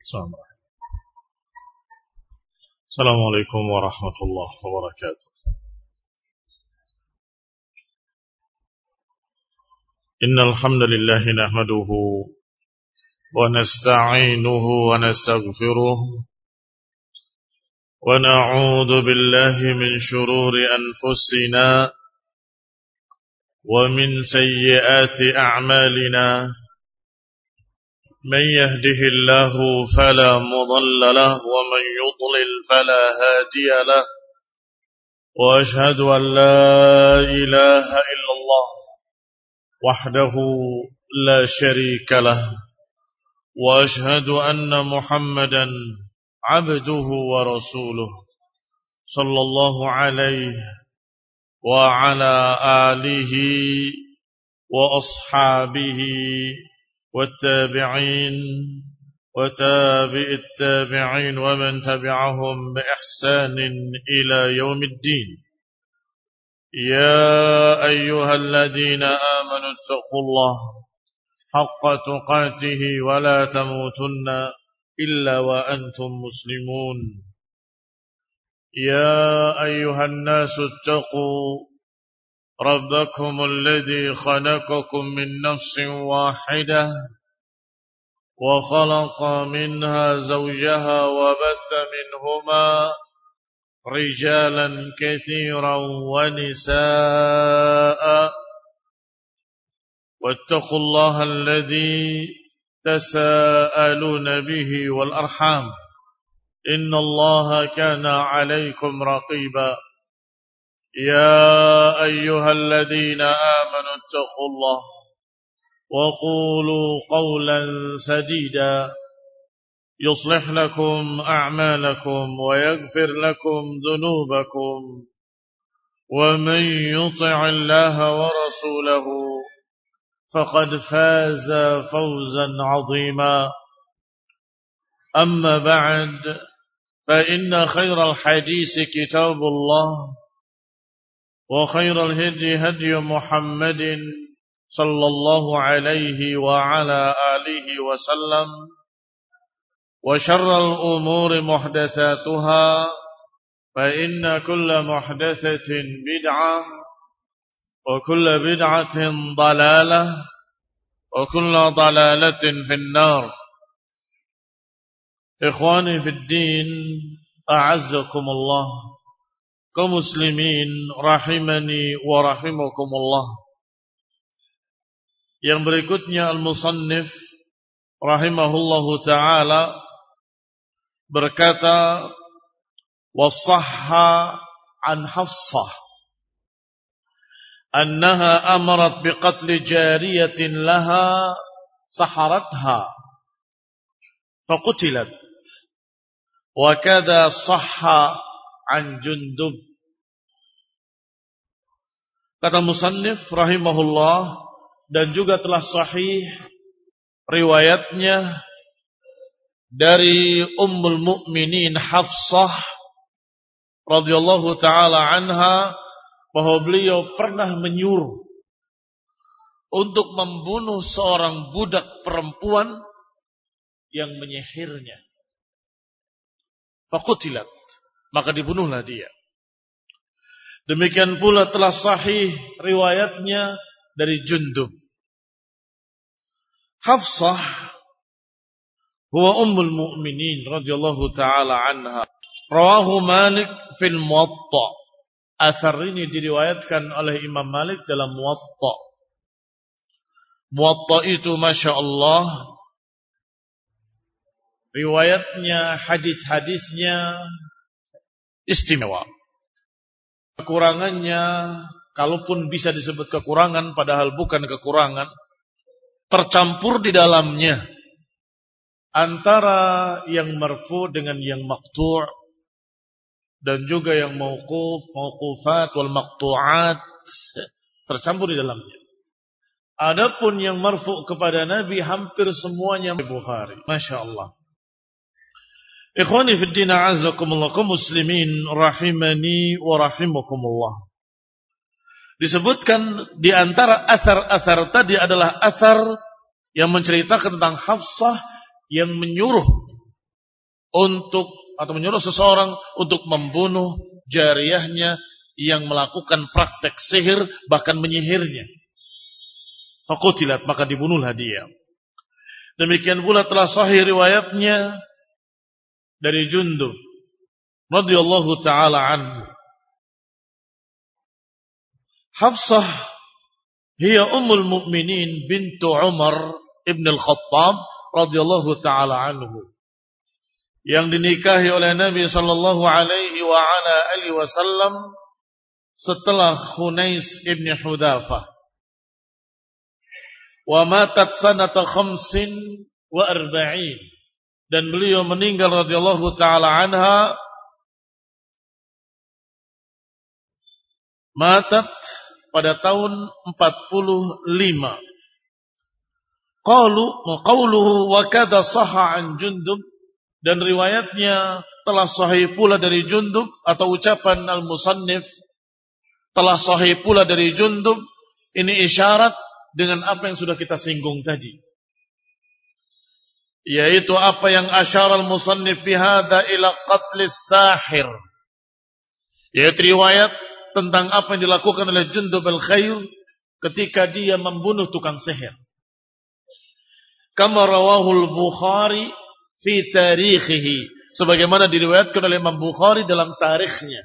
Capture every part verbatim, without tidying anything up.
السلام عليكم ورحمة الله وبركاته. إن الحمد لله نحمده ونستعينه ونستغفره ونعوذ بالله من شرور أنفسنا ومن سيئات أعمالنا من يهده الله فلا مضل له ومن يضلل فلا هادي له وأشهد أن لا إله إلا الله وحده لا شريك له وأشهد أن محمدا عبده ورسوله صلى الله عليه وعلى آله وأصحابه والتابعين وتابع التابعين ومن تبعهم بإحسان إلى يوم الدين. يا أيها الذين آمنوا اتقوا الله حق تقاته ولا تموتن إلا وأنتم مسلمون. يا أيها الناس اتقوا ربكم الذي خلقكم من نفس واحدة وخلق منها زوجها وبث منهما رجالا كثيرا ونساء واتقوا الله الذي تساءلون به والأرحام إن الله كان عليكم رقيبا. يا أيها الذين آمنوا اتقوا الله وقولوا قولا سديدا يصلح لكم أعمالكم ويغفر لكم ذنوبكم ومن يطع الله ورسوله فقد فاز فوزا عظيما. أما بعد فإن خير الحديث كتاب الله وخير الهدي هدي محمد صلى الله عليه وعلى آله وسلم وشر الأمور محدثاتها فإن كل محدثة بدعة وكل بدعة ضلالة وكل ضلالة في النار. إخواني في الدين أعزكم الله kaum muslimin rahimani wa rahimakumullah. Yang berikutnya al-musannif rahimahullahu ta'ala berkata wasahha an Hafsah annaha amarat biqatli jariyatin laha saharatha faqutilat wa kadha sahha an Jundub. Kata musannif rahimahullah, dan juga telah sahih riwayatnya dari Ummul Mukminin Hafsah radhiyallahu taala anha bahwa beliau pernah menyuruh untuk membunuh seorang budak perempuan yang menyihirnya. Faqutilat, maka dibunuhlah dia. Demikian pula telah sahih riwayatnya dari Jundub. Hafsah huwa ummul mu'minin radhiyallahu ta'ala anha. Rawahu Malik fil Muwatta. Athar ini diriwayatkan oleh Imam Malik dalam Muwatta. Muwatta itu Masya Allah, riwayatnya, hadis-hadisnya istimewa. Kekurangannya, kalaupun bisa disebut kekurangan, padahal bukan kekurangan, tercampur di dalamnya antara yang marfu dengan yang maqtu' dan juga yang mauquf, mauqufat wal maqtu'at tercampur di dalamnya. Adapun yang marfu' kepada Nabi hampir semuanya Bukhari. Masya Allah. Ikhwani fid din a'azzakumullah, kaum muslimin rahimani wa rahimakumullah. Disebutkan di antara athar-athar tadi adalah athar yang menceritakan tentang Hafsah yang menyuruh untuk atau menyuruh seseorang untuk membunuh jariyahnya yang melakukan praktek sihir bahkan menyihirnya. Faqutilat, maka dibunuhlah dia. Demikian pula telah sahih riwayatnya dari Jundub radhiyallahu taala anhu. Hafsah hiya ummul mu'minin bintu Umar ibn al-Khattab radhiyallahu taala anhu, yang dinikahi oleh Nabi sallallahu alaihi wa ala alihi wasallam setelah Khunais ibn Hudzafah. Wa matat sanata khamsin wa arba'in, dan beliau meninggal radhiyallahu taala anha matat pada tahun empat puluh lima. Qalu qawluhu wa kada sahha an Jundub, dan riwayatnya telah sahih pula dari Jundub, atau ucapan al-musannif telah sahih pula dari Jundub. Ini isyarat dengan apa yang sudah kita singgung tadi, yaitu apa yang asyara al-musannif bihada ila qatlis sahir, yaitu riwayat tentang apa yang dilakukan oleh Jundub al-Khair ketika dia membunuh tukang sihir. Kama rawahul Bukhari fi tarikhihi, sebagaimana diriwayatkan oleh Imam Bukhari dalam tarikhnya.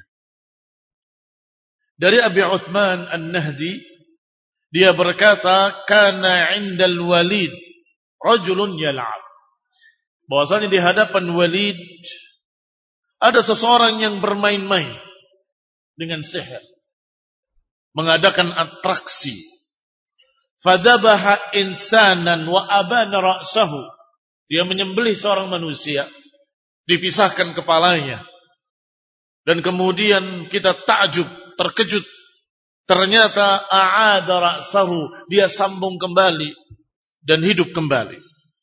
Dari Abi Uthman An-Nahdi, dia berkata, kana 'indal Walid rajulun yal'ab, bahwasanya di hadapan Walid ada seseorang yang bermain-main dengan sihir, mengadakan atraksi. Fadabaha insanan wa abana ra'sahu, dia menyembelih seorang manusia, dipisahkan kepalanya, dan kemudian kita takjub, terkejut, ternyata a'ada ra'sahu, dia sambung kembali dan hidup kembali.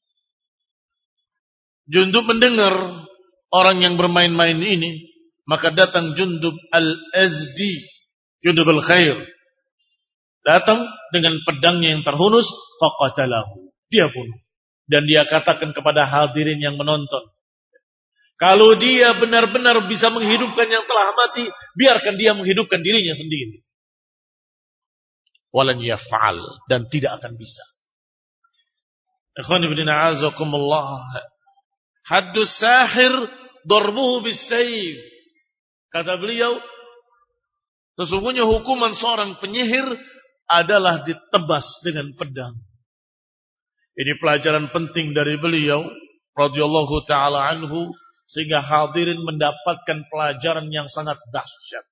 Jundub mendengar orang yang bermain-main ini, maka datang Jundub al-Azdi, Jundub al-Khair, datang dengan pedangnya yang terhunus, faqatalahu, dia bunuh. Dan dia katakan kepada hadirin yang menonton, kalau dia benar-benar bisa menghidupkan yang telah mati, biarkan dia menghidupkan dirinya sendiri. Walan yaf'al, dan tidak akan bisa. Ikhwan ibn a'azakumullah, haddus sahir darbuhu bis-sayf. Kata beliau, sesungguhnya hukuman seorang penyihir adalah ditebas dengan pedang. Ini pelajaran penting dari beliau radhiyallahu taala anhu, sehingga hadirin mendapatkan pelajaran yang sangat dahsyat.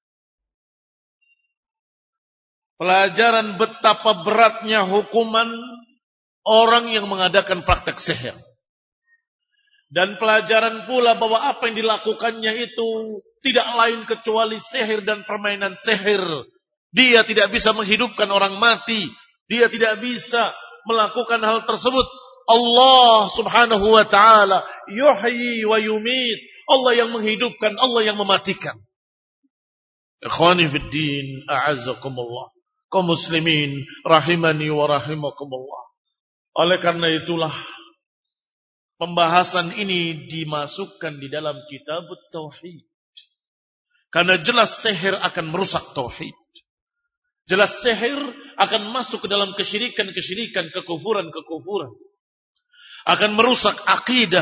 Pelajaran betapa beratnya hukuman orang yang mengadakan praktek sihir. Dan pelajaran pula bahwa apa yang dilakukannya itu tidak lain kecuali sihir dan permainan sihir. Dia tidak bisa menghidupkan orang mati. Dia tidak bisa melakukan hal tersebut. Allah subhanahu wa ta'ala yuhyi wa yumit. Allah yang menghidupkan, Allah yang mematikan. Ikhwani fid din, a'azzakumullah, kaum muslimin rahimani wa rahimakumullah. Oleh karena itulah pembahasan ini dimasukkan di dalam kitab tauhid. Karena jelas sihir akan merusak tauhid. Jelas sihir akan masuk ke dalam kesyirikan-kesyirikan, kekufuran-kekufuran. Akan merusak akidah,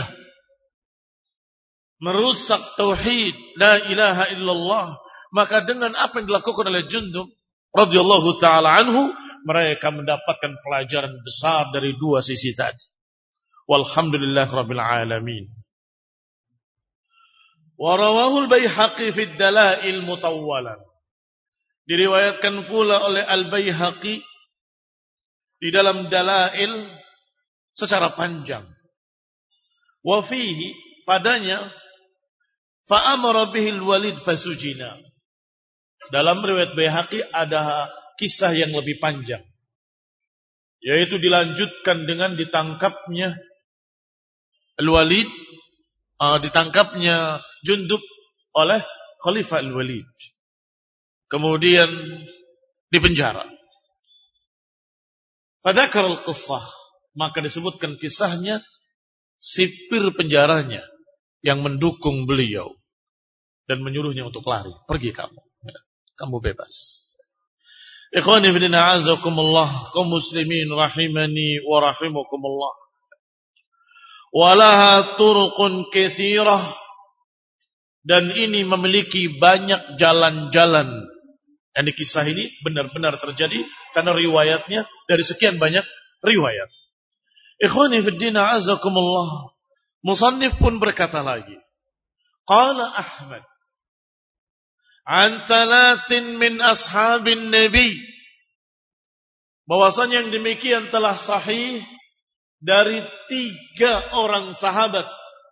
merusak tauhid, la ilaha illallah. Maka dengan apa yang dilakukan oleh Jundub radhiyallahu taala anhu, mereka mendapatkan pelajaran besar dari dua sisi tadi. Walhamdulillah rabbil alamin. Wa rawahu al-Baihaqi fi ad-Dalail mutawwalan. Diriwayatkan pula oleh Al-Baihaqi di dalam Dalail secara panjang. Wa fihi, padanya, fa amara bihi al-Walid fasujina. Dalam riwayat Baihaqi ada kisah yang lebih panjang, yaitu dilanjutkan dengan ditangkapnya Al-Walid, uh, ditangkapnya Jundub oleh Khalifah Al-Walid, kemudian dipenjara. Fadzakar al-qissah, maka disebutkan kisahnya, sipir penjaranya, yang mendukung beliau dan menyuruhnya untuk lari. Pergi kamu. Kamu bebas. Ikhwani fillah a'azakumullah, kaum muslimin rahimani wa rahimakumullah. Walaha turuqun katsirah, dan ini memiliki banyak jalan-jalan. Yang kisah ini benar-benar terjadi karena riwayatnya dari sekian banyak riwayat. Ikhwani fillah a'azakumullah, musannif pun berkata lagi, qala Ahmad an thalathin min ashabin nabi, bahwasanya yang demikian telah sahih dari tiga orang sahabat,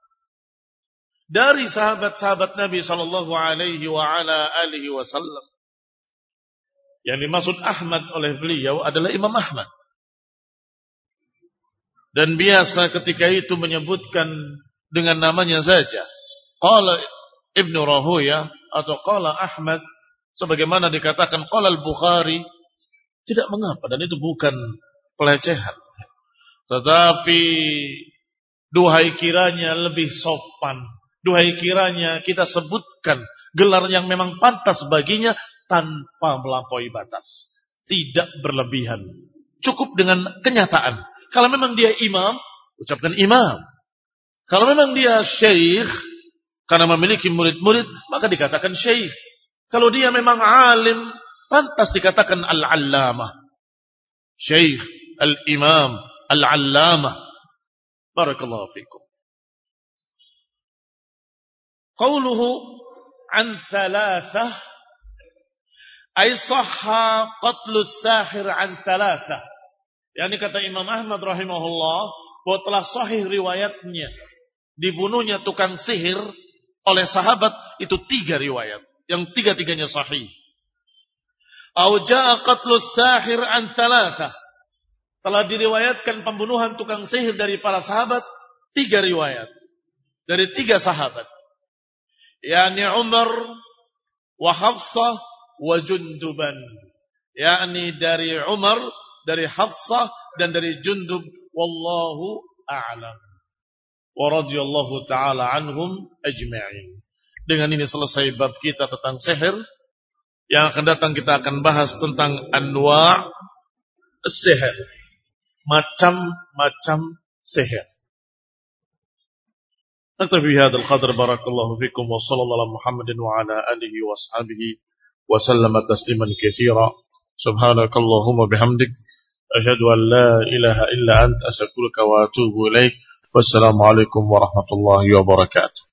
dari sahabat-sahabat Nabi sallallahu alaihi wa ala alihi wasallam. Yang dimaksud Ahmad oleh beliau adalah Imam Ahmad. Dan biasa ketika itu menyebutkan dengan namanya saja. Qala Ibnu Rahoya atau qala Ahmad, sebagaimana dikatakan qala Al-Bukhari, tidak mengapa, dan itu bukan pelecehan. Tetapi duhai kiranya lebih sopan, duhai kiranya kita sebutkan gelar yang memang pantas baginya tanpa melampaui batas, tidak berlebihan, cukup dengan kenyataan. Kalau memang dia imam, ucapkan imam. Kalau memang dia syekh karena memiliki murid-murid, maka dikatakan syekh. Kalau dia memang alim, pantas dikatakan al-allamah. Syekh, al-imam, al-allamah. Barakallahu fikum. Qauluhu an thalathah, ay sahha qatlu sahir an thalathah. Yani kata Imam Ahmad rahimahullah, bahwa telah sahih riwayatnya dibunuhnya tukang sihir oleh sahabat itu tiga riwayat, yang tiga-tiganya sahih. Au jaa qatlu sahir an thalathah, telah diriwayatkan pembunuhan tukang sihir dari para sahabat, tiga riwayat dari tiga sahabat, yakni Umar wa Hafsah wa Junduban, yakni dari Umar, dari Hafsah, dan dari Jundub. Wallahu a'lam wa radhiyallahu ta'ala anhum ajma'in. Dengan ini selesai bab kita tentang sihir. Yang akan datang kita akan bahas tentang anwa' sihir, macam-macam sihir. Naktafi bihadzal qadr, barakallahu fikum, wa sallallahu ala Muhammadin wa ala alihi wa ashabihi wa sallama tasliman katsira. Subhanakallahumma bihamdik, asyhadu an la ilaha illa anta, astaghfiruka wa atubu ilaik. Wassalamu alaikum warahmatullahi wabarakatuh.